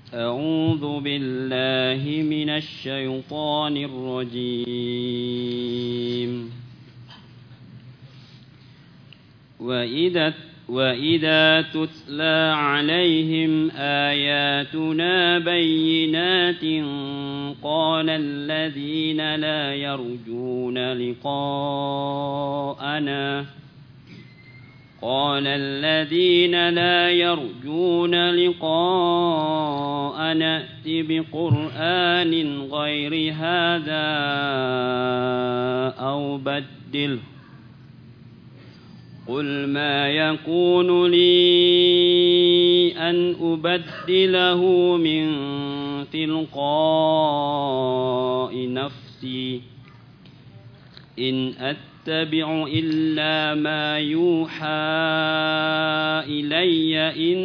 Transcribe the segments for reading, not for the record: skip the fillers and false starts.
أعوذ بالله من الشيطان الرجيم وإذا تتلى عليهم آياتنا بينات قال الذين لا يرجون لقاءنا ائت بقرآن غير هذا أو بدله قل ما يكون لي أن أبدله من تلقاء نفسي إن أتبع إلا ما يوحى إلي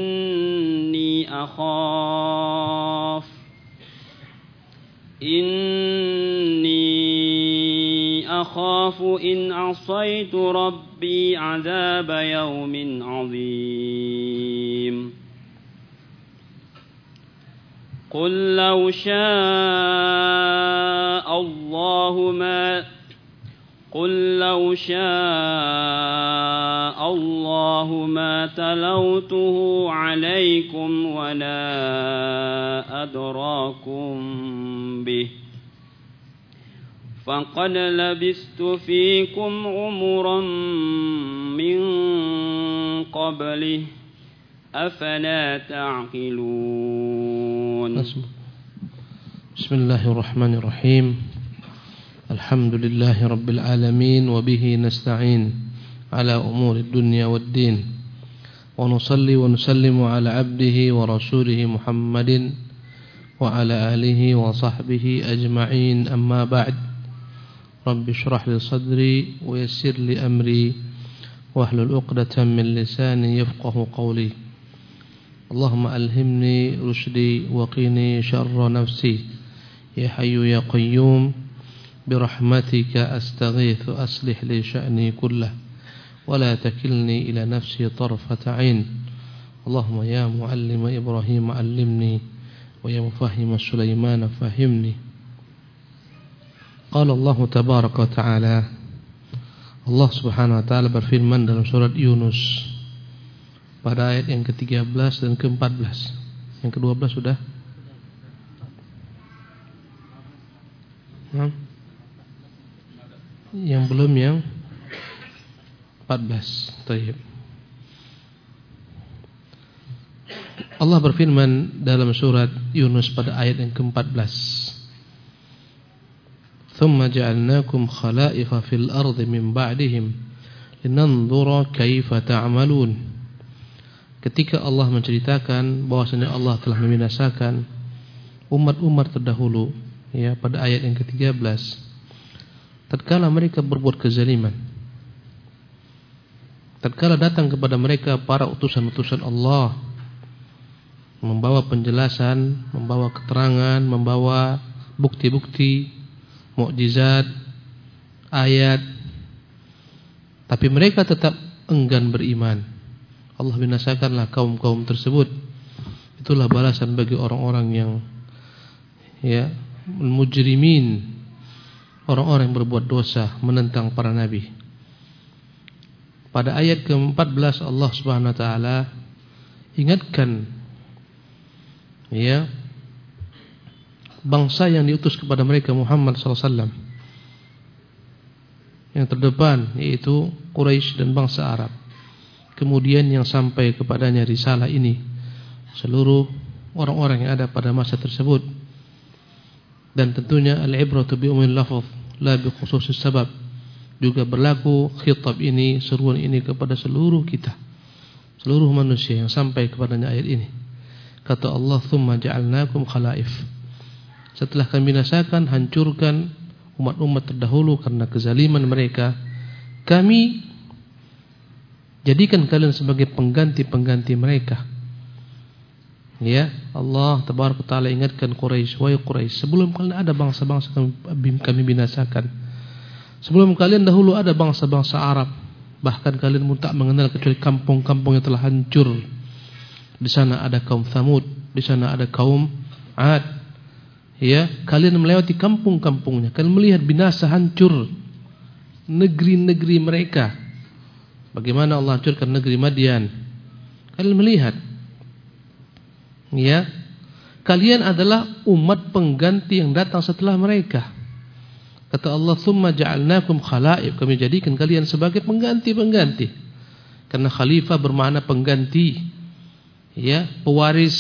إني أخاف إن عصيت ربي عذاب يوم عظيم قل لو شاء الله ما تلوته عليكم ولا أدراكم به فقد لبثت فيكم عمرا من قبله أفلا تعقلون. بسم الله الرحمن الرحيم. الحمد لله رب العالمين وبه نستعين على أمور الدنيا والدين ونصلي ونسلم على عبده ورسوله محمد وعلى آله وصحبه أجمعين أما بعد رب اشرح لي صدري ويسر لي أمري واحلل عقدة من لساني يفقه قولي اللهم ألهمني رشدي وقني شر نفسي يا حي يا قيوم برحمتك أستغيث أصلح لي شأني كله ولا تكلني إلى نفسي طرفة عين اللهم يا معلم إبراهيم علمني ويا مفهم سليمان فهمني. قال الله تبارك وتعالى Allah subhanahu wa ta'ala berfirman dalam surat Yunus pada ayat yang ke-13 dan ke-14. Yang ke-12 sudah? Yang belum yang 14. Baik. Allah berfirman dalam surat Yunus pada ayat yang ke-14. Thumma ja'alnakum khalaifa fil ardi min ba'dihim linanzura kaifa ta'malun. Ketika Allah menceritakan bahwasanya Allah telah membinasakan umat-umat terdahulu, ya, pada ayat yang ke-13, tatkala mereka berbuat kezaliman, tatkala datang kepada mereka para utusan-utusan Allah membawa penjelasan, membawa keterangan, membawa bukti-bukti, mukjizat, ayat, tapi mereka tetap enggan beriman. Allah binasakanlah kaum-kaum tersebut. Itulah balasan bagi orang-orang yang, ya, mujrimin, orang-orang yang berbuat dosa, menentang para nabi. Pada ayat ke-14 Allah Subhanahu wa taala ingatkan, ya, bangsa yang diutus kepada mereka Muhammad SAW, yang terdepan yaitu Quraisy dan bangsa Arab. Kemudian yang sampai kepadanya risalah ini seluruh orang-orang yang ada pada masa tersebut. Dan tentunya al-ibratu bi umumil lafaz la bi khususis sabab. Juga berlaku khitab ini, seruan ini kepada seluruh kita, seluruh manusia yang sampai kepadanya ayat ini. Kata Allah, "Tsumma ja'alnakum khalaif." Setelah kami binasakan, hancurkan umat-umat terdahulu karena kezaliman mereka, kami jadikan kalian sebagai pengganti-pengganti mereka. Ya, Allah Tabaraka Ta'ala ingatkan Quraisy, wahai Quraisy, sebelum kalian ada bangsa-bangsa kami binasakan. Sebelum kalian dahulu ada bangsa-bangsa Arab. Bahkan kalian pun tak mengenal kecuali kampung-kampung yang telah hancur. Di sana ada kaum Thamud, Di sana ada kaum Ad. Ya, kalian melewati kampung-kampungnya, kalian melihat binasa hancur negeri-negeri mereka. Bagaimana Allah hancurkan negeri Madian. Kalian melihat. Ya, kalian adalah umat pengganti yang datang setelah mereka. Kata Allah, "Tsumma ja'alnakum khalaif." Kami jadikan kalian sebagai pengganti-pengganti. Karena khalifah bermakna pengganti. Ya, pewaris.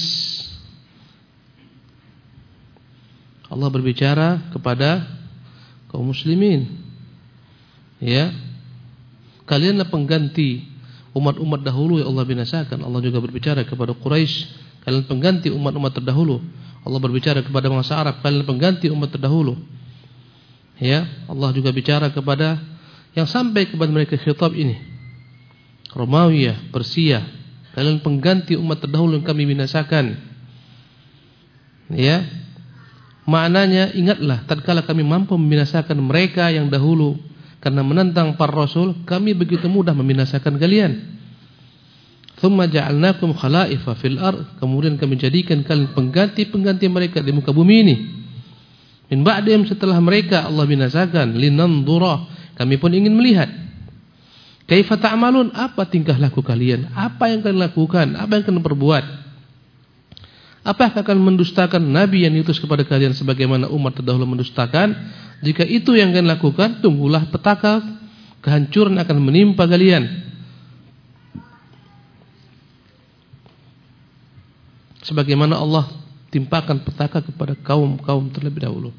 Allah berbicara kepada kaum muslimin. Ya. Kalianlah pengganti umat-umat dahulu yang Allah binasakan. Allah juga berbicara kepada Quraisy, kalian pengganti umat-umat terdahulu. Allah berbicara kepada bangsa Arab, kalian pengganti umat terdahulu. Ya, Allah juga bicara kepada yang sampai kepada mereka khitab ini. Romawi, Persia, kalian pengganti umat terdahulu yang kami binasakan. Ya. Maknanya ingatlah tatkala kami mampu membinasakan mereka yang dahulu karena menentang para rasul, kami begitu mudah membinasakan kalian. Tsumma ja'alnakum khalaifa fil ard. Kemudian kami jadikan kalian pengganti-pengganti mereka di muka bumi ini. Min ba'dihim, setelah mereka Allah binasakan, linanzura, kami pun ingin melihat. Kaifa ta'malun, apa tingkah laku kalian? Apa yang kalian lakukan? Apa yang kalian perbuat? Apakah akan mendustakan Nabi yang diutus kepada kalian sebagaimana umat terdahulu mendustakan? Jika itu yang kalian lakukan, tunggulah petaka kehancuran akan menimpa kalian. Sebagaimana Allah timpakan petaka kepada kaum-kaum terlebih dahulu.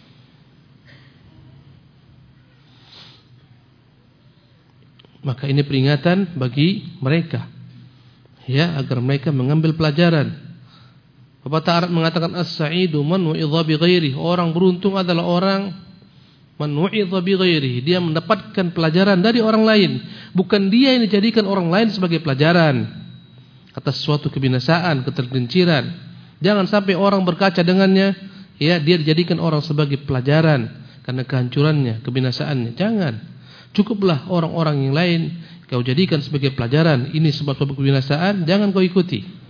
Maka ini peringatan bagi mereka, ya, agar mereka mengambil pelajaran. Pepatah Arab mengatakan as-sa'idu man wu'idha bi ghairihi. Orang beruntung adalah orang man wu'idha bi ghairihi. Dia mendapatkan pelajaran dari orang lain, bukan dia yang dijadikan orang lain sebagai pelajaran atas suatu kebinasaan, ketergelinciran. Jangan sampai orang berkaca dengannya, ya, dia dijadikan orang sebagai pelajaran karena kehancurannya, kebinasaannya. Jangan. Cukuplah orang-orang yang lain kau jadikan sebagai pelajaran. Ini sebab-sebab kebinasaan, jangan kau ikuti.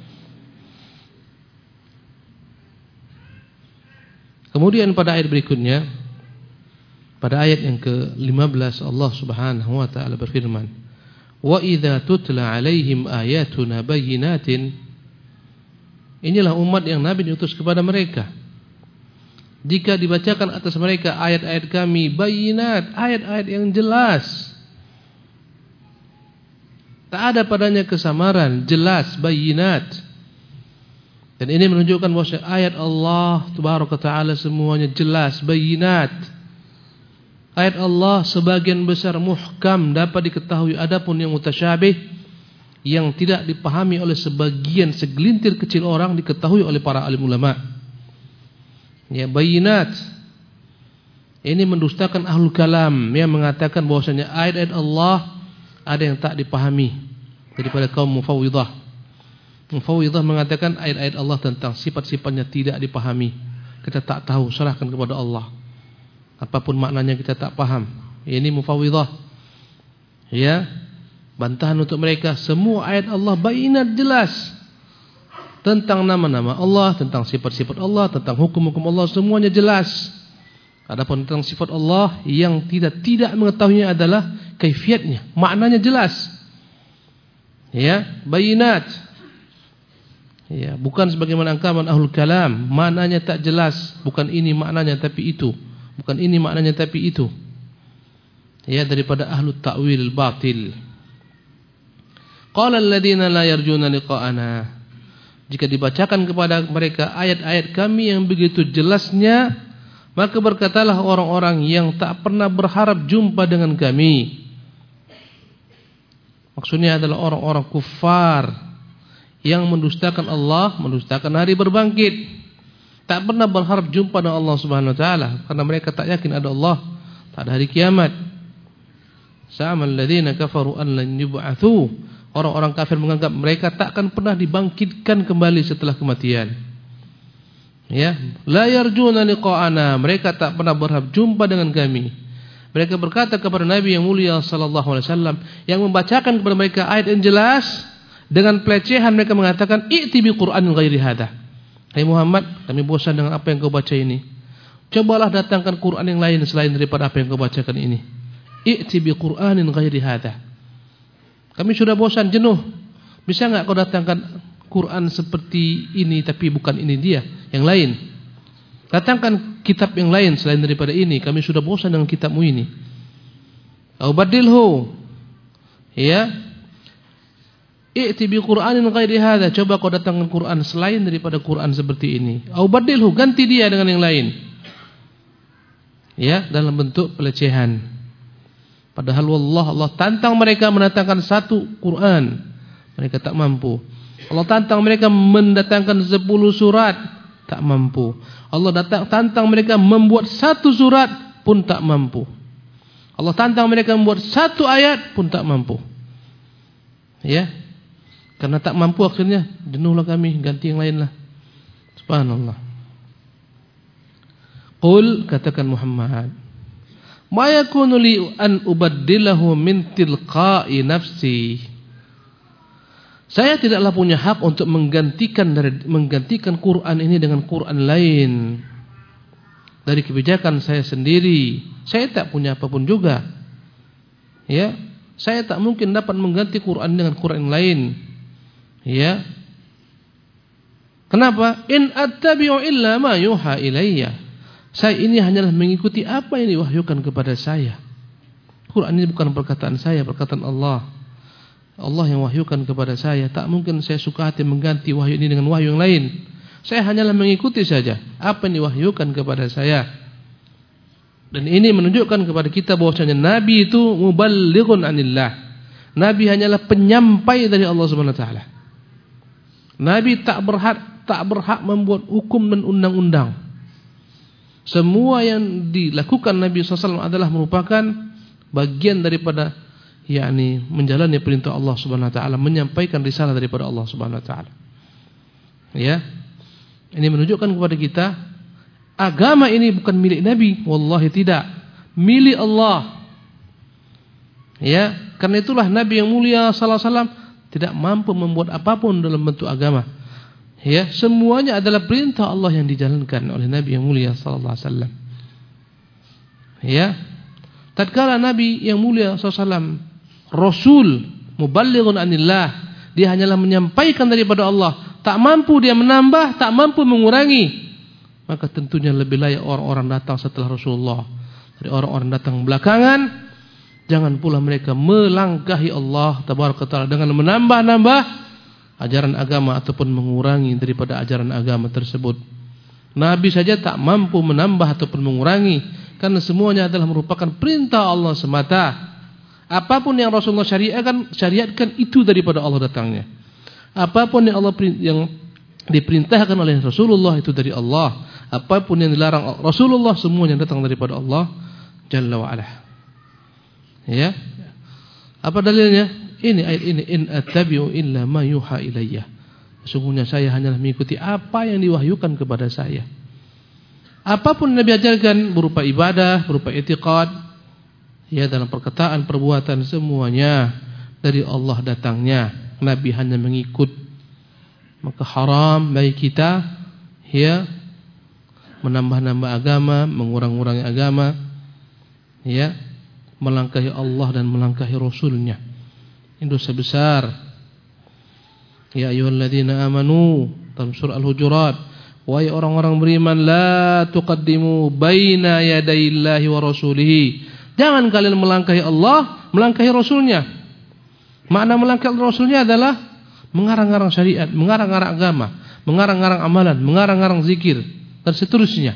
Kemudian pada ayat berikutnya, pada ayat yang ke-15, Allah Subhanahu wa taala berfirman, "Wa idza tutla 'alaihim ayatuna bayyinatin." Inilah umat yang Nabi diutus kepada mereka. Jika dibacakan atas mereka ayat-ayat kami bayyinat, ayat-ayat yang jelas, tak ada padanya kesamaran, jelas, bayyinat. Dan ini menunjukkan bahwa ayat Allah Tabaraka Ta'ala semuanya jelas, bayyinat. Ayat Allah sebagian besar muhkam, dapat diketahui. Adapun yang mutasyabih, yang tidak dipahami oleh sebagian segelintir kecil orang, diketahui oleh para alim ulama. Ya, bayyinat. Ini mendustakan ahlul kalam yang mengatakan bahwasanya ayat-ayat Allah ada yang tak dipahami daripada kaum mufawwidah. Mufawwidah mengatakan ayat-ayat Allah tentang sifat-sifatnya tidak dipahami. Kita tak tahu, serahkan kepada Allah. Apapun maknanya kita tak paham. Ini mufawwidah. Ya, bantahan untuk mereka. Semua ayat Allah bayyinat, jelas. Tentang nama-nama Allah, tentang sifat-sifat Allah, tentang hukum-hukum Allah, semuanya jelas. Adapun tentang sifat Allah yang tidak mengetahuinya adalah kaifiatnya, maknanya jelas. Ya, bayyinat. Ya, bukan sebagaimana anggapan ahlul kalam, maknanya tak jelas, bukan ini maknanya tapi itu, bukan ini maknanya tapi itu. Ya, daripada ahlut ta'wil batil. Qala alladziina la yarjuna liqa'ana. Jika dibacakan kepada mereka ayat-ayat kami yang begitu jelasnya, maka berkatalah orang-orang yang tak pernah berharap jumpa dengan kami. Maksudnya adalah orang-orang kufar yang mendustakan Allah, mendustakan hari berbangkit, tak pernah berharap jumpa dengan Allah Subhanahu wa taala karena mereka tak yakin ada Allah, tak ada hari kiamat. Sa'amal ladzina kafaru an lan yub'atsu. Orang-orang kafir menganggap mereka tak akan pernah dibangkitkan kembali setelah kematian. Ya, la yarjuna liqa'ana, mereka tak pernah berharap jumpa dengan kami. Mereka berkata kepada Nabi yang mulia sallallahu alaihi wasallam yang membacakan kepada mereka ayat yang jelas, dengan pelecehan mereka mengatakan i'ti bi Qur'anin ghairi hadza. Hai Muhammad, kami bosan dengan apa yang kau baca ini. Cobalah datangkan Quran yang lain selain daripada apa yang kau bacakan ini. I'ti bi Qur'anin ghairi hadza. Kami sudah bosan, jenuh. Bisa enggak kau datangkan Quran seperti ini tapi bukan ini dia, yang lain. Datangkan kitab yang lain selain daripada ini. Kami sudah bosan dengan kitabmu ini. Au badilhu. Ya. I'ti bi Qur'anin ghairi hadza. Coba kau datangkan Quran selain daripada Quran seperti ini. Au badilhu, ganti dia dengan yang lain. Ya, dalam bentuk pelecehan. Padahal Allah tantang mereka mendatangkan satu Quran, mereka tak mampu. Allah tantang mereka mendatangkan 10 surat, tak mampu. Allah tantang mereka membuat satu surat pun tak mampu. Allah tantang mereka membuat satu ayat pun tak mampu. Ya, karena tak mampu akhirnya jenuhlah kami, ganti yang lain lah. Subhanallah. Qul, katakan Muhammad, ma yakunu li an ubaddilahu min tilqa'i nafsi. Saya tidaklah punya hak untuk menggantikan Quran ini dengan Quran lain dari kebijakan saya sendiri. Saya tak punya apapun juga. Ya, saya tak mungkin dapat mengganti Quran dengan Quran lain. Ya. Kenapa? In attabi'u illa ma yuha ilayya. Saya ini hanyalah mengikuti apa yang diwahyukan kepada saya. Quran ini bukan perkataan saya, perkataan Allah. Allah yang wahyukan kepada saya. Tak mungkin saya suka hati mengganti wahyu ini dengan wahyu yang lain. Saya hanyalah mengikuti saja apa yang diwahyukan kepada saya. Dan ini menunjukkan kepada kita bahwasanya Nabi itu muballighun anillah. Nabi hanyalah penyampai dari Allah Subhanahu wa taala. Nabi tak berhak membuat hukum dan undang-undang. Semua yang dilakukan Nabi SAW adalah merupakan bagian daripada menjalani perintah Allah Subhanahu wa taala, menyampaikan risalah daripada Allah Subhanahu wa taala. Ya. Ini menunjukkan kepada kita agama ini bukan milik Nabi, wallahi tidak. Milik Allah. Ya, karena itulah Nabi yang mulia sallallahu alaihi wasallam tidak mampu membuat apapun dalam bentuk agama. Ya, semuanya adalah perintah Allah yang dijalankan oleh Nabi yang mulia sallallahu alaihi wasallam. Ya. Tatkala Nabi yang mulia sallallahu alaihi wasallam Rasul muballighun anillah, dia hanyalah menyampaikan daripada Allah, tak mampu dia menambah, tak mampu mengurangi, maka tentunya lebih layak orang-orang datang setelah Rasulullah. Dari orang-orang datang belakangan, jangan pula mereka melangkahi Allah tabaraka taala dengan menambah-nambah ajaran agama ataupun mengurangi daripada ajaran agama tersebut. Nabi saja tak mampu menambah ataupun mengurangi, karena semuanya adalah merupakan perintah Allah semata. Apapun yang Rasulullah syariatkan itu daripada Allah datangnya. Apapun yang yang diperintahkan oleh Rasulullah itu dari Allah. Apapun yang dilarang Rasulullah semuanya datang daripada Allah Jalla wa ala. Ya. Apa dalilnya? Ini ayat ini, in attabi'u illa ma yuha ilayya. Sesungguhnya saya hanyalah mengikuti apa yang diwahyukan kepada saya. Apapun Nabi ajarkan berupa ibadah, berupa i'tiqad, ya, dalam perkataan, perbuatan, semuanya dari Allah datangnya. Nabi hanya mengikut. Maka haram bagi kita ya menambah-nambah agama, mengurang-urangi agama, ya, melangkahi Allah dan melangkahi Rasulnya. Ini dosa besar. Ya ayyuhalladzina amanu, dalam surah Al-Hujurat, wahai orang-orang beriman, la tuqaddimu baina yadayillahi wa rasulihi. Jangan kalian melangkahi Allah, melangkahi Rasulnya. Makna melangkahi Rasulnya adalah mengarang-arang syariat, mengarang-arang agama, mengarang-arang amalan, mengarang-arang zikir, dan seterusnya.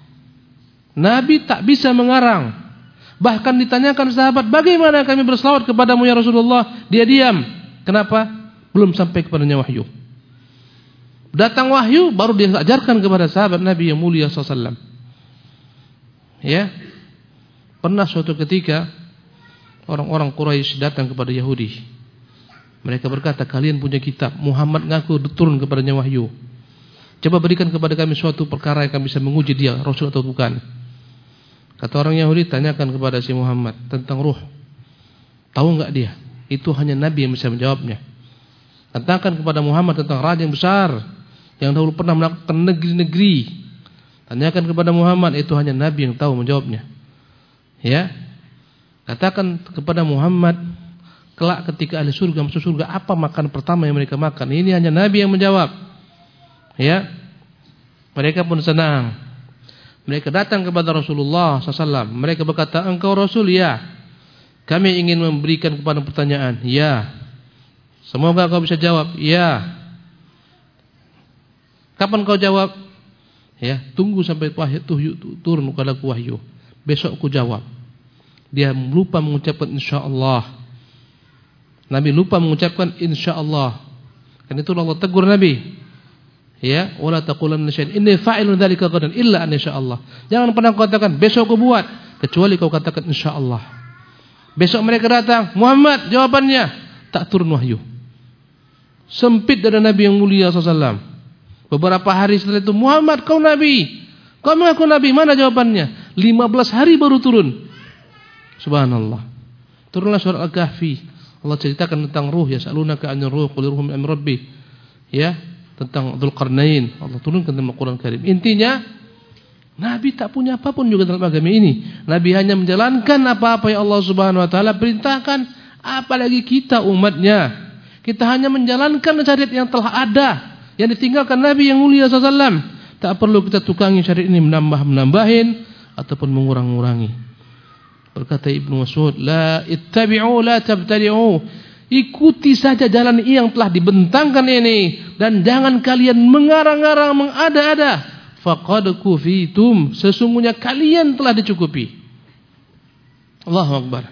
Nabi tak bisa mengarang. Bahkan ditanyakan sahabat, bagaimana kami berselawat kepadamu ya Rasulullah? Dia diam. Kenapa? Belum sampai kepadanya wahyu. Datang wahyu, baru dia ajarkan kepada sahabat Nabi yang mulia SAW. Ya. Pernah suatu ketika orang-orang Quraisy datang kepada Yahudi. Mereka berkata, kalian punya kitab, Muhammad ngaku turun kepadanya wahyu. Coba berikan kepada kami suatu perkara yang kami bisa menguji dia Rasul atau bukan. Kata orang Yahudi, tanyakan kepada si Muhammad tentang ruh. Tahu enggak dia? Itu hanya Nabi yang bisa menjawabnya. Katakan kepada Muhammad tentang raja yang besar, yang dahulu pernah melakukan negeri-negeri. Tanyakan kepada Muhammad, itu hanya Nabi yang tahu menjawabnya. Ya, katakan kepada Muhammad, kelak ketika ahli surga masuk surga, apa makan pertama yang mereka makan? Ini hanya Nabi yang menjawab. Ya, mereka pun senang. Mereka datang kepada Rasulullah SAW. Mereka berkata, engkau Rasul? Ya. Kami ingin memberikan kepada pertanyaan. Ya. Semoga kau bisa jawab. Ya. Kapan kau jawab? Ya, tunggu sampai wahyu turun kepadaku wahyu. Besok ku jawab. Dia lupa mengucapkan insyaallah. Nabi lupa mengucapkan insyaallah. Karena itu Allah tegur Nabi. Ya, wala taqulanna syai'an inni fa'ilun dzalika ghadan illa an insyaallah. Jangan pernah kau katakan besok ku buat, kecuali kau katakan insyaallah. Besok mereka datang, Muhammad jawabannya, tak turun wahyu. Sempit dari Nabi yang mulia SAW. Beberapa hari setelah itu, Muhammad kau Nabi, kau mengaku Nabi, mana jawabannya? 15 hari baru turun. Subhanallah. Turunlah surat Al-Kahfi. Allah ceritakan tentang ruh, yas'alunaka 'anil ruh qul ruhun min amri rabbi. Ya, tentang Dzulqarnain. Allah turunkan dalam Al-Qur'an Karim. Intinya, Nabi tak punya apapun juga dalam agama ini. Nabi hanya menjalankan apa-apa yang Allah Subhanahu wa taala perintahkan, apalagi kita umatnya. Kita hanya menjalankan syariat yang telah ada, yang ditinggalkan Nabi yang mulia SAW. Tak perlu kita tukangi syariat ini, menambahin ataupun mengurang-ngurangi. Berkata Ibnu Mas'ud, la ittabi'u la tabtadi'u. Ikuti saja jalan yang telah dibentangkan ini, dan jangan kalian mengarang-arang, mengada-ada. Faqad kufitum, sesungguhnya kalian telah dicukupi. Allahu Akbar.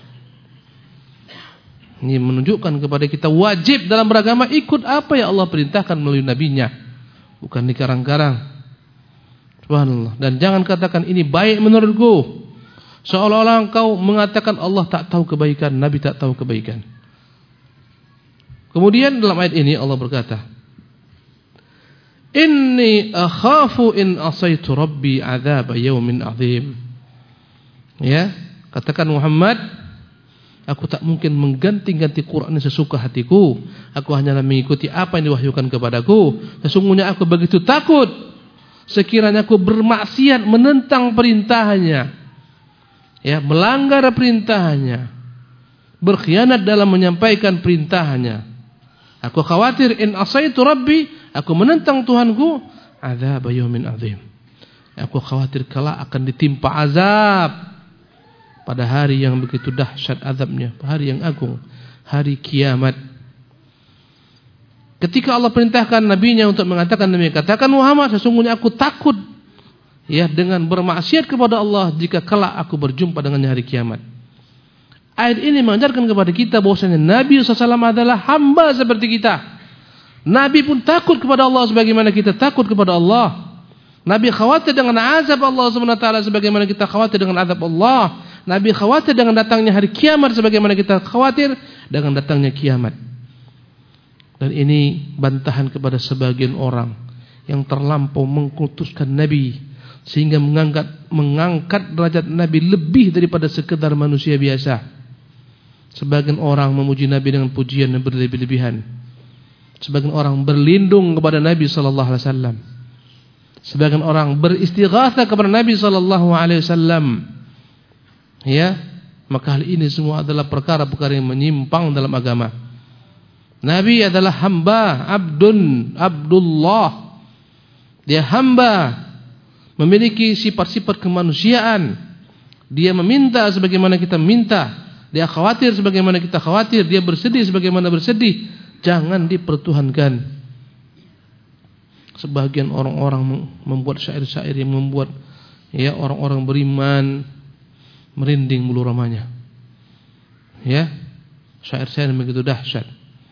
Ini menunjukkan kepada kita wajib dalam beragama ikut apa yang Allah perintahkan melalui nabinya, bukan dikarang-karang. Subhanallah. Dan jangan katakan ini baik menurutku, seolah-olah engkau mengatakan Allah tak tahu kebaikan, Nabi tak tahu kebaikan. Kemudian dalam ayat ini Allah berkata, inni akhafu in asaitu rabbi adzab yaumin azim. Ya, katakan Muhammad, aku tak mungkin mengganti-ganti Quran sesuka hatiku. Aku hanyalah mengikuti apa yang diwahyukan kepadaku. Sesungguhnya aku begitu takut sekiranya aku bermaksiat menentang perintahnya, ya, melanggar perintahnya, berkhianat dalam menyampaikan perintahnya. Aku khawatir in asaitu rabbi, aku menentang Tuhanku, adzab yaumin azim. Aku khawatir kelak akan ditimpa azab pada hari yang begitu dahsyat azabnya, hari yang agung, hari kiamat. Ketika Allah perintahkan nabinya untuk mengatakan demikian, katakan Muhammad, sesungguhnya aku takut, ya, dengan bermaksiat kepada Allah jika kelak aku berjumpa dengannya hari kiamat. Ayat ini mengajarkan kepada kita bahwasanya Nabi SAW adalah hamba seperti kita. Nabi pun takut kepada Allah sebagaimana kita takut kepada Allah. Nabi khawatir dengan azab Allah SWT sebagaimana kita khawatir dengan azab Allah. Nabi khawatir dengan datangnya hari kiamat sebagaimana kita khawatir dengan datangnya kiamat. Dan ini bantahan kepada sebagian orang yang terlampau mengkultuskan Nabi sehingga mengangkat derajat Nabi lebih daripada sekedar manusia biasa. Sebagian orang memuji Nabi dengan pujian yang berlebih-lebihan. Sebagian orang berlindung kepada Nabi sallallahu alaihi wasallam. Sebagian orang beristighatsah kepada Nabi sallallahu alaihi wasallam. Ya, maka hal ini semua adalah perkara-perkara yang menyimpang dalam agama. Nabi adalah hamba, Abdullah. Dia hamba, memiliki sifat-sifat kemanusiaan. Dia meminta sebagaimana kita minta. Dia khawatir sebagaimana kita khawatir. Dia bersedih sebagaimana bersedih. Jangan dipertuhankan. Sebagian orang-orang membuat syair-syair yang membuat, ya, orang-orang beriman merinding bulu ramanya. Ya, syair-syair yang begitu dahsyat.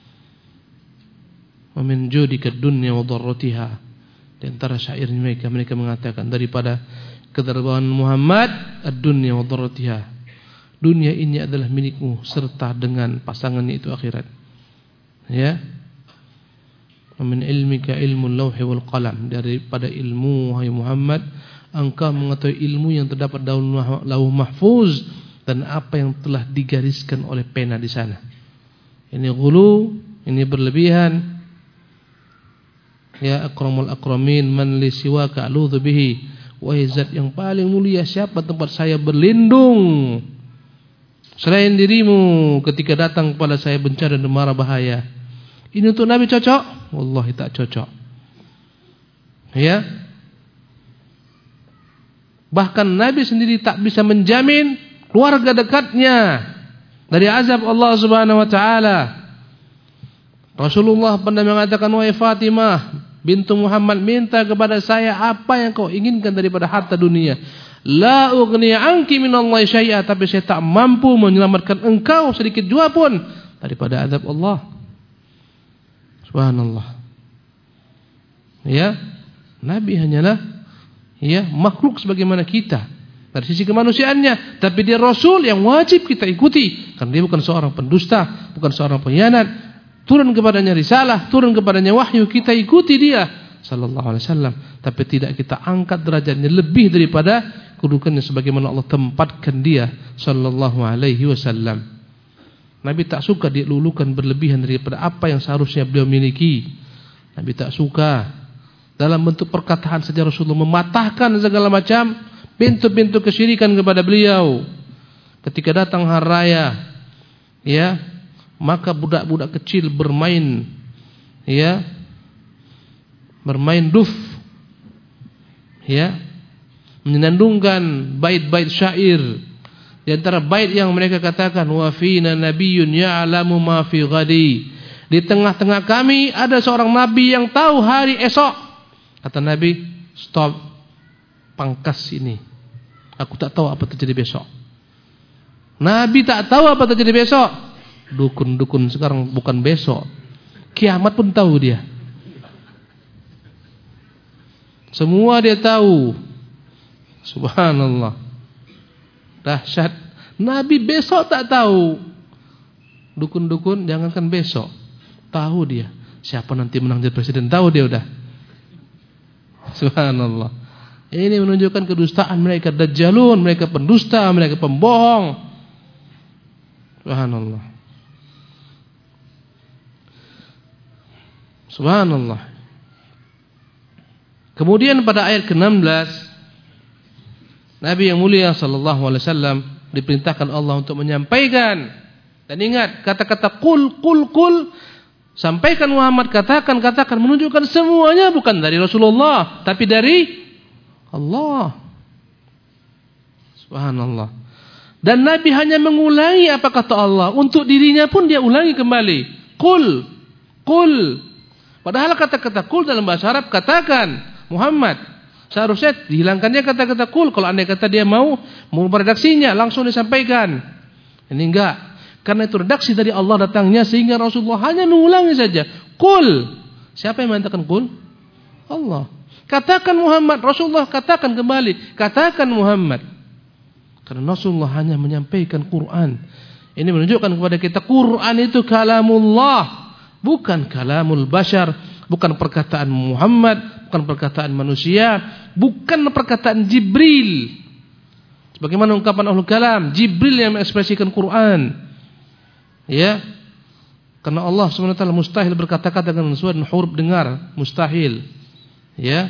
Wa min judika dunya wa dharratiha. Di antara syair mereka mengatakan, daripada kedermawanan Muhammad, ad-dunya wa dharratiha. Dunia ini adalah milikmu serta dengan pasangannya itu akhirat. Ya. Wa min ilmika ilmul lauhi wal qalam. Daripada ilmu, wahai Muhammad, engkau mengetahui ilmu yang terdapat dalam lauh mahfuz dan apa yang telah digariskan oleh pena di sana. Ini ghulu, ini berlebihan. Ya akramul akramin, man li siwaka a'udzu bihi. Wahai zat yang paling mulia, siapa tempat saya berlindung selain dirimu ketika datang kepada saya bencana dan mara bahaya. Ini untuk Nabi cocok? Wallahi tak cocok. Ya. Bahkan Nabi sendiri tak bisa menjamin keluarga dekatnya dari azab Allah Subhanahu wa taala. Rasulullah pernah mengatakan, wahai Fatimah bintu Muhammad, minta kepada saya apa yang kau inginkan daripada harta dunia. La ughni anki minallahi syai'a, tapi saya tak mampu menyelamatkan engkau sedikit jua pun daripada azab Allah. Subhanallah. Ya, Nabi hanyalah makhluk sebagaimana kita dari sisi kemanusiaannya, tapi dia Rasul yang wajib kita ikuti karena dia bukan seorang pendusta, bukan seorang pengkhianat. Turun kepadanya risalah, turun kepadanya wahyu, kita ikuti dia sallallahu alaihi wasallam, tapi tidak kita angkat derajatnya lebih daripada kedudukannya sebagaimana Allah tempatkan dia sallallahu alaihi wasallam. Nabi tak suka dilulukan berlebihan daripada apa yang seharusnya beliau miliki. Nabi tak suka dalam bentuk perkataan saja Rasulullah mematahkan segala macam pintu-pintu kesyirikan kepada beliau. Ketika datang hari raya, maka budak-budak kecil bermain duf, menandungkan bait-bait syair. Di antara bait yang mereka katakan, wa fina nabiyyun ya'lamu ma fi ghadi. Di tengah-tengah kami ada seorang nabi yang tahu hari esok. Kata Nabi, stop, pangkas ini. Aku tak tahu apa terjadi besok. Nabi tak tahu apa terjadi besok. Dukun-dukun sekarang bukan besok, kiamat pun tahu dia. Semua dia tahu. Subhanallah. Dahsyat. Nabi besok tak tahu. Dukun-dukun jangankan besok, tahu dia siapa nanti menang jadi presiden, tahu dia udah. Subhanallah. Ini menunjukkan kedustaan mereka, dajjalun, mereka pendusta, mereka pembohong. Subhanallah. Subhanallah. Kemudian pada ayat ke-16, Nabi yang mulia sallallahu alaihi wasallam diperintahkan Allah untuk menyampaikan. Dan ingat kata-kata qul, sampaikan Muhammad, katakan, menunjukkan semuanya bukan dari Rasulullah tapi dari Allah. Subhanallah. Dan Nabi hanya mengulangi apa kata Allah, untuk dirinya pun dia ulangi kembali. Qul. Padahal kata-kata qul dalam bahasa Arab katakan, Muhammad. Seharusnya dihilangkannya kata-kata qul. Kalau andai kata dia mau meredaksinya langsung disampaikan. Ini enggak. Karena itu redaksi dari Allah datangnya sehingga Rasulullah hanya mengulangi saja. Qul. Siapa yang mengatakan qul? Allah. Katakan Muhammad. Rasulullah katakan kembali. Katakan Muhammad. Karena Rasulullah hanya menyampaikan Quran. Ini menunjukkan kepada kita Quran itu kalamullah. Bukan kalamul bashar, bukan perkataan Muhammad, bukan perkataan manusia, bukan perkataan Jibril. Sebagaimana ungkapan Ahlul Kalam, Jibril yang mengekspresikan Quran. Ya. Karena Allah SWT mustahil berkata-kata dengan suara huruf dengar, mustahil. Ya.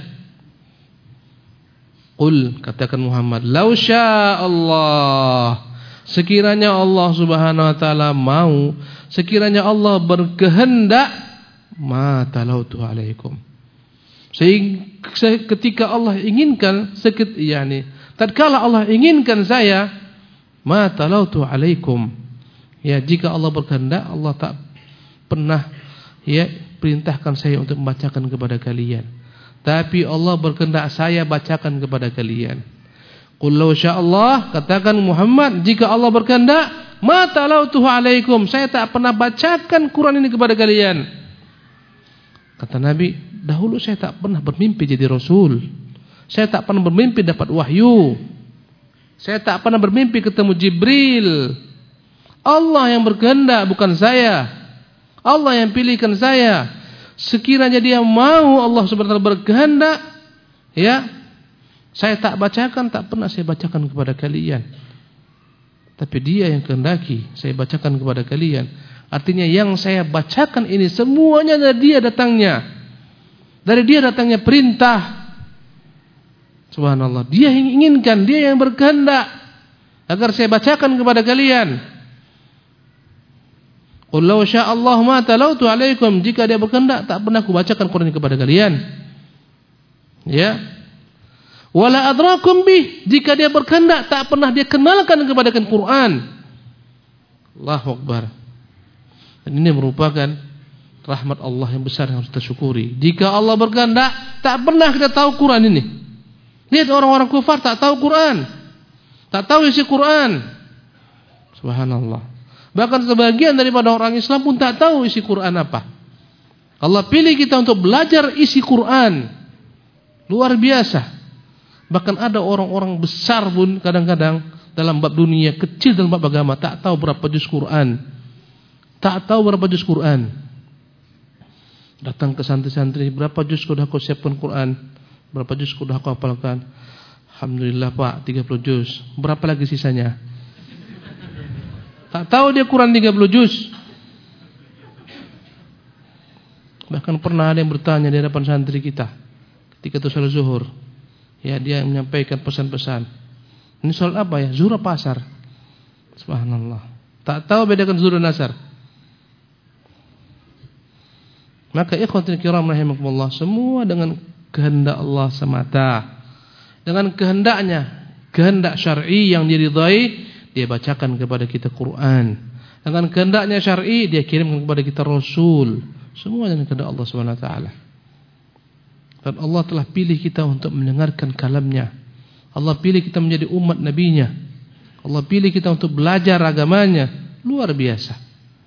Qul, katakan Muhammad, lau syaa Allah, sekiranya Allah Subhanahu wa taala mau, sekiranya Allah berkehendak, ma talautu alaikum. Sehingga ketika Allah inginkan, tatkala Allah inginkan saya, ma talautu alaikum. Ya, jika Allah berkehendak, Allah tak pernah perintahkan saya untuk membacakan kepada kalian. Tapi Allah berkehendak saya bacakan kepada kalian. Qul law sya'allah, katakan Muhammad, jika Allah berkehendak, ma talautuhu alaikum, saya tak pernah bacakan Quran ini kepada kalian. Kata Nabi, dahulu saya tak pernah bermimpi jadi Rasul. Saya tak pernah bermimpi dapat wahyu. Saya tak pernah bermimpi ketemu Jibril. Allah yang berkehendak, bukan saya. Allah yang pilihkan saya. Sekiranya dia mau, Allah subhanahu wa ta'ala berkehendak, saya tak bacakan, tak pernah saya bacakan kepada kalian. Tapi dia yang kehendaki saya bacakan kepada kalian. Artinya yang saya bacakan ini semuanya dari dia datangnya. Dari dia datangnya perintah. Subhanallah. Dia yang inginkan, dia yang berkehendak agar saya bacakan kepada kalian. Qul law sya'allahu ma talautu 'alaikum. Jika dia berkehendak, tak pernah aku bacakan Quran kepada kalian. Ya. Wala adrakum bih. Jika dia berkehendak, tak pernah dia kenalkan kepada Quran. Allahu Akbar. Dan ini merupakan rahmat Allah yang besar yang harus kita syukuri. Jika Allah berkehendak, tak pernah kita tahu Quran ini. Lihat orang-orang kufar tak tahu Quran, tak tahu isi Quran. Subhanallah. Bahkan sebagian daripada orang Islam pun tak tahu isi Quran apa. Allah pilih kita untuk belajar isi Quran. Luar biasa. Bahkan ada orang-orang besar pun kadang-kadang dalam bab dunia, kecil dalam bab agama, tak tahu berapa juz Quran. Tak tahu berapa juz Quran. Datang ke santri-santri, berapa juz sudah kau siapkan Quran? Berapa juz sudah kau hafalkan? Alhamdulillah Pak, 30 juz. Berapa lagi sisanya? Tak tahu dia Quran 30 juz. Bahkan pernah ada yang bertanya di hadapan santri kita ketika itu salat zuhur. Ya, dia menyampaikan pesan-pesan. Ini salat apa ya? Zuhur apa asar? Subhanallah. Tak tahu bedakan zuhur dan asar. Maka ikhwatul kiram rahimakumullah, semua dengan kehendak Allah semata. Dengan kehendaknya, kehendak syar'i yang diridhai, dia bacakan kepada kita Quran. Dengan kehendaknya syar'i, dia kirimkan kepada kita Rasul. Semua dengan kehendak Allah Subhanahu wa taala. Dan Allah telah pilih kita untuk mendengarkan kalamnya. Allah pilih kita menjadi umat nabinya. Allah pilih kita untuk belajar agamanya. Luar biasa.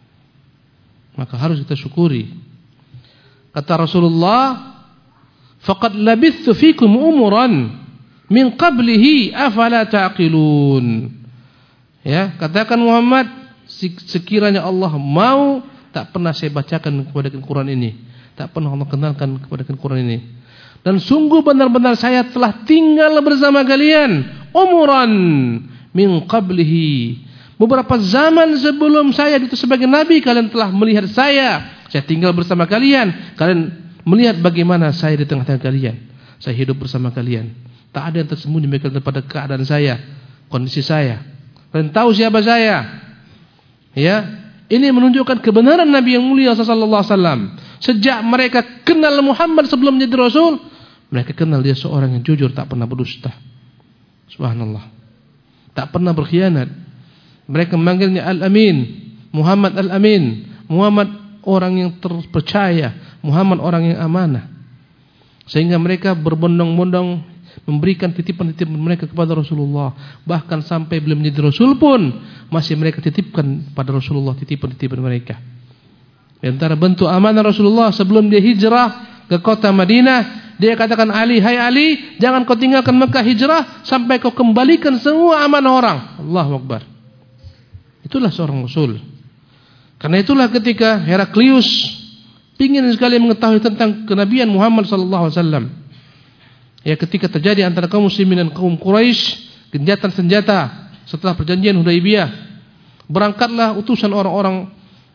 Maka harus kita syukuri. Kata Rasulullah, faqad labithtu fikum umuran min qablihi afala taqilun. Ya, katakan Muhammad, sekiranya Allah mau, tak pernah saya bacakan kepada Quran ini, tak pernah Allah kenalkan kepada Quran ini. Dan sungguh benar-benar saya telah tinggal bersama kalian umuran min qablihi. Beberapa zaman sebelum saya itu sebagai nabi, kalian telah melihat saya tinggal bersama kalian. Kalian melihat bagaimana saya di tengah-tengah kalian. Saya hidup bersama kalian. Tak ada yang tersembunyi daripada keadaan saya, kondisi saya. Kalian tahu siapa saya. Ya, ini menunjukkan kebenaran Nabi yang mulia sallallahu alaihi wasallam. Sejak mereka kenal Muhammad sebelum menjadi Rasul, mereka kenal dia seorang yang jujur, tak pernah berdusta. Subhanallah. Tak pernah berkhianat. Mereka memanggilnya Al-Amin, Muhammad Al-Amin, Muhammad orang yang terpercaya, Muhammad orang yang amanah. Sehingga mereka berbondong-bondong memberikan titipan-titipan mereka kepada Rasulullah. Bahkan sampai belum menjadi Rasul pun masih mereka titipkan pada Rasulullah titipan-titipan mereka. Di antara bentuk amanah Rasulullah sebelum dia hijrah ke kota Madinah, dia katakan, Ali, hai Ali, jangan kau tinggalkan Mekah hijrah sampai kau kembalikan semua amanah orang. Allahu Akbar. Itulah seorang Rasul. Karena itulah ketika Heraklius ingin sekali mengetahui tentang kenabian Muhammad sallallahu alaihi wasallam. Ya, ketika terjadi antara kaum muslimin dan kaum Quraisy genjatan senjata setelah perjanjian Hudaibiyah, berangkatlah utusan orang-orang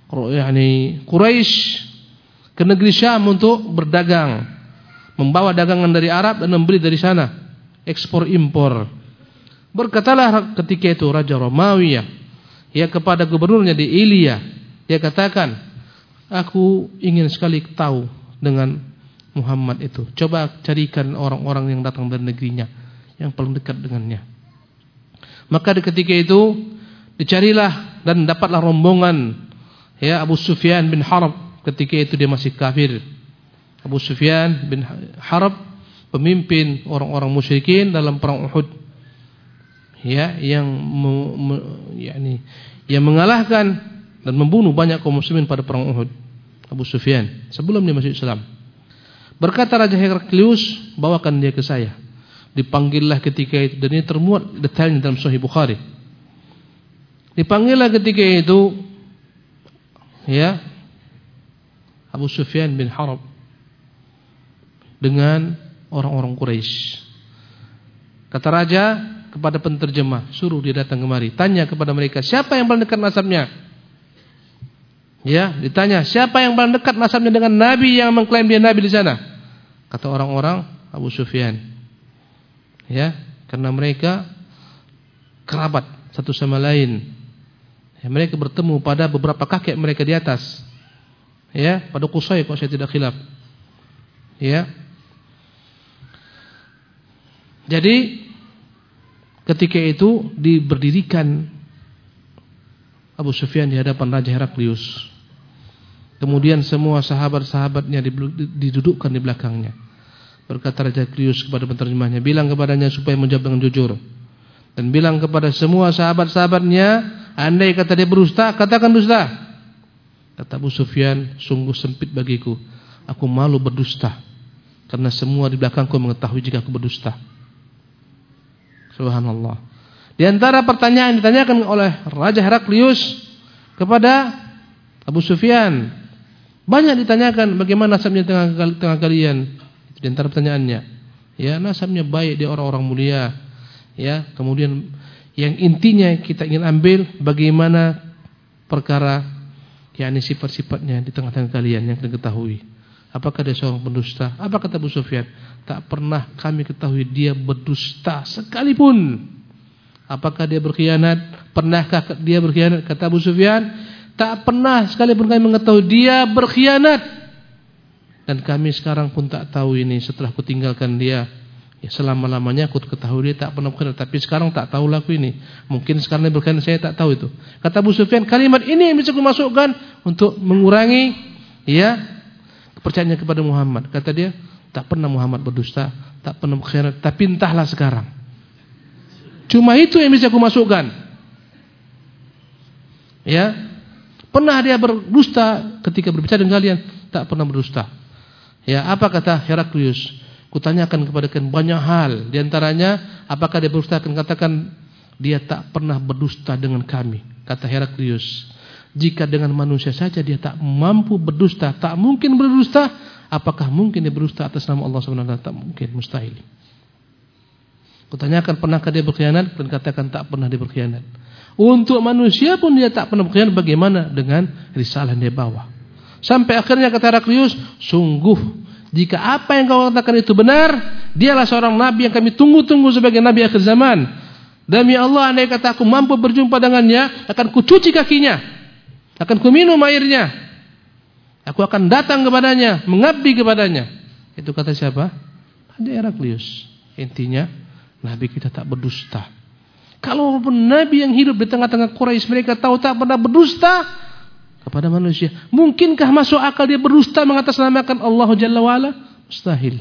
Quraisy ke negeri Syam untuk berdagang, membawa dagangan dari Arab dan membeli dari sana, ekspor impor. Berkatalah ketika itu Raja Romawi ya kepada gubernurnya di Ilya, dia katakan, aku ingin sekali tahu dengan Muhammad itu. Coba carikan orang-orang yang datang dari negerinya, yang paling dekat dengannya. Maka di ketika itu dicarilah dan dapatlah rombongan ya Abu Sufyan bin Harb. Ketika itu dia masih kafir. Abu Sufyan bin Harb, pemimpin orang-orang musyrikin dalam perang Uhud. Ya, yang mengalahkan dan membunuh banyak kaum muslimin pada perang Uhud. Abu Sufyan sebelum dia masuk Islam. Berkata Raja Heraklius, bawakan dia ke saya. Dipanggillah ketika itu, dan ini termuat detailnya dalam Sahih Bukhari. Dipanggillah ketika itu ya Abu Sufyan bin Harb dengan orang-orang Quraisy. Kata raja kepada penterjemah, suruh dia datang kemari, tanya kepada mereka siapa yang paling dekat nasabnya. Ya, ditanya siapa yang paling dekat nasabnya dengan Nabi yang mengklaim dia Nabi di sana. kata orang-orang Abu Sufyan. Ya, karena mereka kerabat satu sama lain. Ya, mereka bertemu pada beberapa kakek mereka di atas. Ya, pada Qusay kalau saya tidak khilaf. Ya. Jadi ketika itu berdirikan Abu Sufyan di hadapan Raja Heraklius. Kemudian semua sahabat-sahabatnya didudukkan di belakangnya. Berkata Raja Heraklius kepada penerjemahnya, bilang kepadanya supaya menjawab dengan jujur. Dan bilang kepada semua sahabat-sahabatnya, andai kata dia berdusta, katakan dusta. Kata Abu Sufyan, sungguh sempit bagiku. Aku malu berdusta. Karena semua di belakangku mengetahui jika aku berdusta. Subhanallah. Di antara pertanyaan yang ditanyakan oleh Raja Heraklius kepada Abu Sufyan, banyak ditanyakan bagaimana nasabnya tengah kalian. Itu di antara pertanyaannya. Ya, nasabnya baik, dia orang-orang mulia. Ya, kemudian yang intinya kita ingin ambil bagaimana perkara yakni sifat-sifatnya di tengah-tengah kalian yang kita ketahui. Apakah dia seorang pendusta? Apa kata Abu Sufyan? Tak pernah kami ketahui dia berdusta sekalipun. Apakah dia berkhianat? Pernahkah dia berkhianat? Kata Abu Sufyan, tak pernah sekalipun kami mengetahui dia berkhianat. Dan kami sekarang pun tak tahu ini setelah aku tinggalkan dia. Ya, selama-lamanya aku ketahui dia tak pernah berkhianat. Tapi sekarang tak tahu laku ini. Mungkin sekarang dia berkhianat, saya tak tahu itu. Kata Abu Sufyan, kalimat ini yang bisa aku masukkan untuk mengurangi kepercayaannya kepada Muhammad. Kata dia, tak pernah Muhammad berdusta, tak pernah berkhianat. Tapi entahlah sekarang. Cuma itu yang bisa aku masukkan. Ya, pernah dia berdusta ketika berbicara dengan kalian? Tak pernah berdusta. Ya, apa kata Heraklius? Kutanyakan kepada kalian banyak hal. Di antaranya, apakah dia berdusta? Akan katakan dia tak pernah berdusta dengan kami. Kata Heraklius, jika dengan manusia saja dia tak mampu berdusta, tak mungkin berdusta, apakah mungkin dia berdusta atas nama Allah SWT? Tak mungkin, mustahil. Kutanyakan pernahkah dia berkhianat? Dan katakan tak pernah dia berkhianat. Untuk manusia pun dia tak pernah berkhianat. Bagaimana dengan risalah yang dia bawa? Sampai akhirnya kata Heraklius, sungguh jika apa yang kau katakan itu benar, dialah seorang nabi yang kami tunggu-tunggu sebagai nabi akhir zaman. Demi Allah, andai kata aku mampu berjumpa dengannya, akan kucuci kakinya, akan kuminum airnya, aku akan datang kepadanya, mengabdi kepadanya. Itu kata siapa? Ada Heraklius. Intinya, nabi kita tak berdusta. Kalau nabi yang hidup di tengah-tengah Quraisy mereka tahu tak pernah berdusta kepada manusia, mungkinkah masuk akal dia berdusta mengatasnamakan Allah Jalla wa'ala? Mustahil.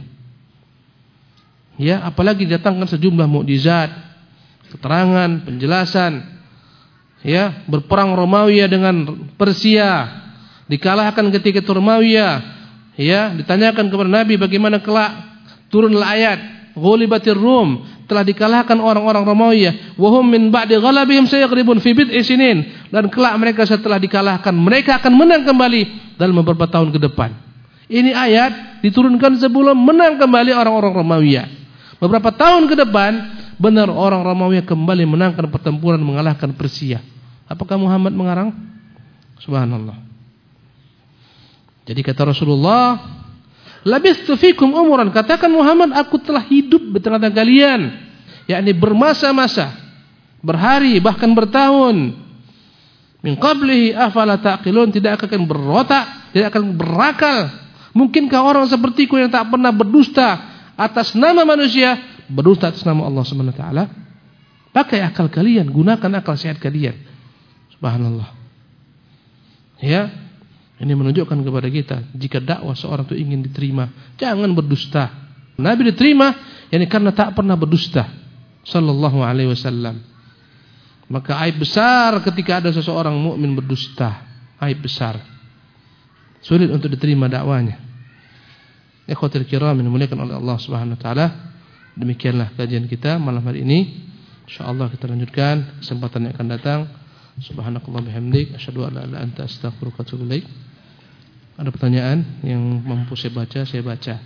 Ya, apalagi datangkan sejumlah mukjizat, keterangan, penjelasan. Ya, berperang Romawi dengan Persia, dikalahkan ketika itu Romawi. Ya, ditanyakan kepada Nabi bagaimana kelak, turunlah ayat ghulibatir Rum, telah dikalahkan orang-orang Romawi, wa hum min ba'di ghalabihim sayaghribun fi bid'i sinin, dan kelak mereka setelah dikalahkan mereka akan menang kembali dalam beberapa tahun ke depan. Ini ayat diturunkan sebelum menang kembali orang-orang Romawi. Beberapa tahun ke depan benar orang Romawi kembali menangkan pertempuran mengalahkan Persia. Apakah Muhammad mengarang? Subhanallah. Jadi kata Rasulullah, labistu fikum umuran, katakan Muhammad, aku telah hidup di tengah-tengah kalian, yakni bermasa-masa, berhari bahkan bertahun. Min qablihi afala taqilun, tidak akan berotak, tidak akan berakal. Mungkinkah orang sepertiku yang tak pernah berdusta atas nama manusia, berdusta atas nama Allah Subhanahu wa taala? Pakai akal kalian, gunakan akal sehat kalian. Subhanallah. Ya, ini menunjukkan kepada kita, jika dakwah seorang itu ingin diterima, jangan berdusta. Nabi diterima, yakni karena tak pernah berdusta, sallallahu alaihi wasallam. Maka aib besar ketika ada seseorang mukmin berdusta, aib besar, sulit untuk diterima dakwanya. Ikhwatul kiram yang dimuliakan oleh Allah Subhanahu wa taala, demikianlah kajian kita malam hari ini. Insyaallah kita lanjutkan kesempatan yang akan datang. Subhanakallah bihamdik, asyhadu an la ilaha illa anta, astaghfiruka wa atubu ilaik. Ada pertanyaan yang mampu saya baca.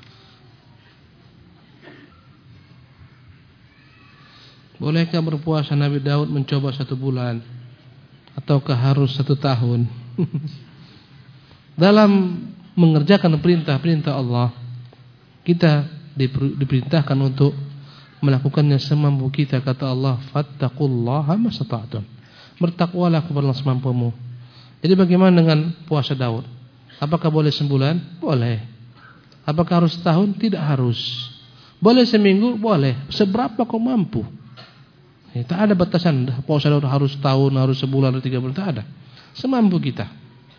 Bolehkah berpuasa Nabi Daud mencoba 1 bulan? Ataukah harus 1 tahun? Dalam mengerjakan perintah-perintah Allah, Kita diperintahkan untuk melakukannya semampu kita. Kata Allah, fattaqullaha masata'tum. Bertakwalah kepada Allah semampumu. Jadi bagaimana dengan puasa Daud? Apakah boleh sebulan? Boleh. Apakah harus setahun? Tidak harus. Boleh seminggu? Boleh. Seberapa kau mampu. Tak ada batasan. Puasa Daud harus setahun, harus sebulan, harus 3 bulan. Tak ada. Semampu kita.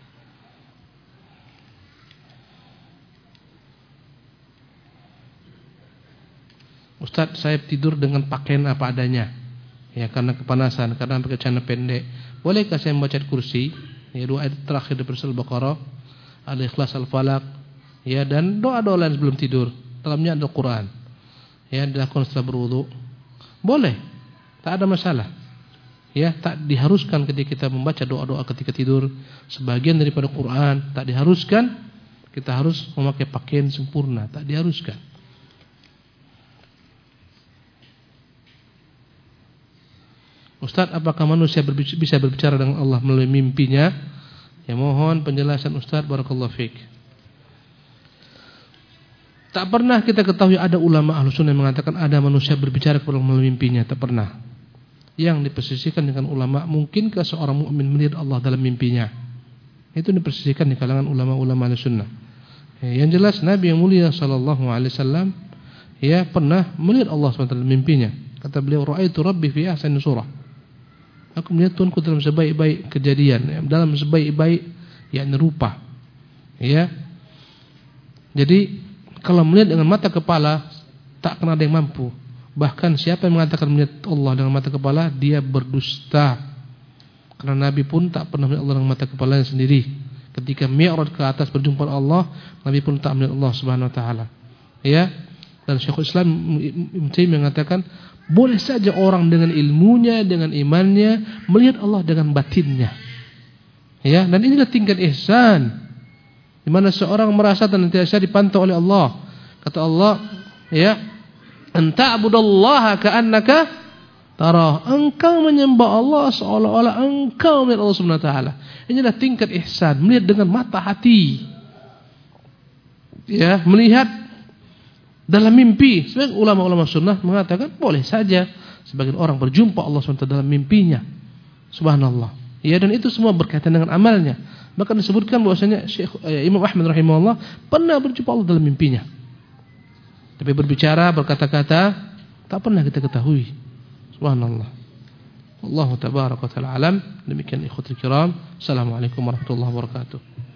Ustaz, saya tidur dengan pakaian apa adanya. Ya, karena kepanasan, karena pakai celana pendek. Bolehkah saya membaca kursi? Ya, 2 ayat terakhir dari surah Al-Baqarah, Al-Ikhlas, Al-Falaq, ya, dan doa-doa lain sebelum tidur. Dalamnya ada Al-Quran. Ya, dilakukan setelah berwudu. Boleh. Tak ada masalah. Ya, tak diharuskan ketika kita membaca doa-doa ketika tidur sebagian daripada Quran, tak diharuskan kita harus memakai pakaian sempurna, tak diharuskan. Ustaz, apakah manusia bisa berbicara dengan Allah melalui mimpinya? Ya, mohon penjelasan Ustaz, barakallahu fiik. Tak pernah kita ketahui ada ulama Ahlussunnah yang mengatakan ada manusia berbicara kepada Allah melalui mimpinya, tak pernah. Yang dipersisikan dengan ulama, mungkinkah seorang mukmin melihat Allah dalam mimpinya? Itu dipersisikan di kalangan ulama-ulama Ahlussunnah. Ya, yang jelas Nabi yang mulia sallallahu alaihi wasallam ya pernah melihat Allah SWT dalam mimpinya. Kata beliau, ra'aitu rabbi fi ahsani surah. Aku melihat Tuhanku dalam sebaik-baik kejadian, ya, dalam sebaik-baik yakni rupa. Ya. Jadi kalau melihat dengan mata kepala tak akan ada yang mampu. Bahkan siapa yang mengatakan melihat Allah dengan mata kepala, dia berdusta. Karena Nabi pun tak pernah melihat Allah dengan mata kepalanya sendiri. Ketika Mi'raj ke atas berjumpa Allah, Nabi pun tak melihat Allah Subhanahu wa taala. Ya. Dan Syekhul Islam Ibnu Taimiyah mengatakan, boleh saja orang dengan ilmunya, dengan imannya melihat Allah dengan batinnya. Ya, dan inilah tingkat ihsan. Di mana seorang merasa senantiasa dipantau oleh Allah. Kata Allah, ya, anta'budallaha ka'annaka tarah. Engkau menyembah Allah seolah-olah engkau melihat Allah Subhanahu wa taala. Inilah tingkat ihsan, melihat dengan mata hati. Ya, melihat dalam mimpi. Sebagian ulama-ulama sunnah mengatakan boleh saja sebagian orang berjumpa Allah SWT dalam mimpinya. Subhanallah. Ya, dan itu semua berkaitan dengan amalnya. Maka disebutkan bahwasanya Imam Ahmad rahimahullah pernah berjumpa Allah dalam mimpinya. Tapi berbicara, berkata-kata tak pernah kita ketahui. Subhanallah. Allahu tabaraka wa ta'ala alam. Demikian ikhwatul kiram. Assalamualaikum warahmatullahi wabarakatuh.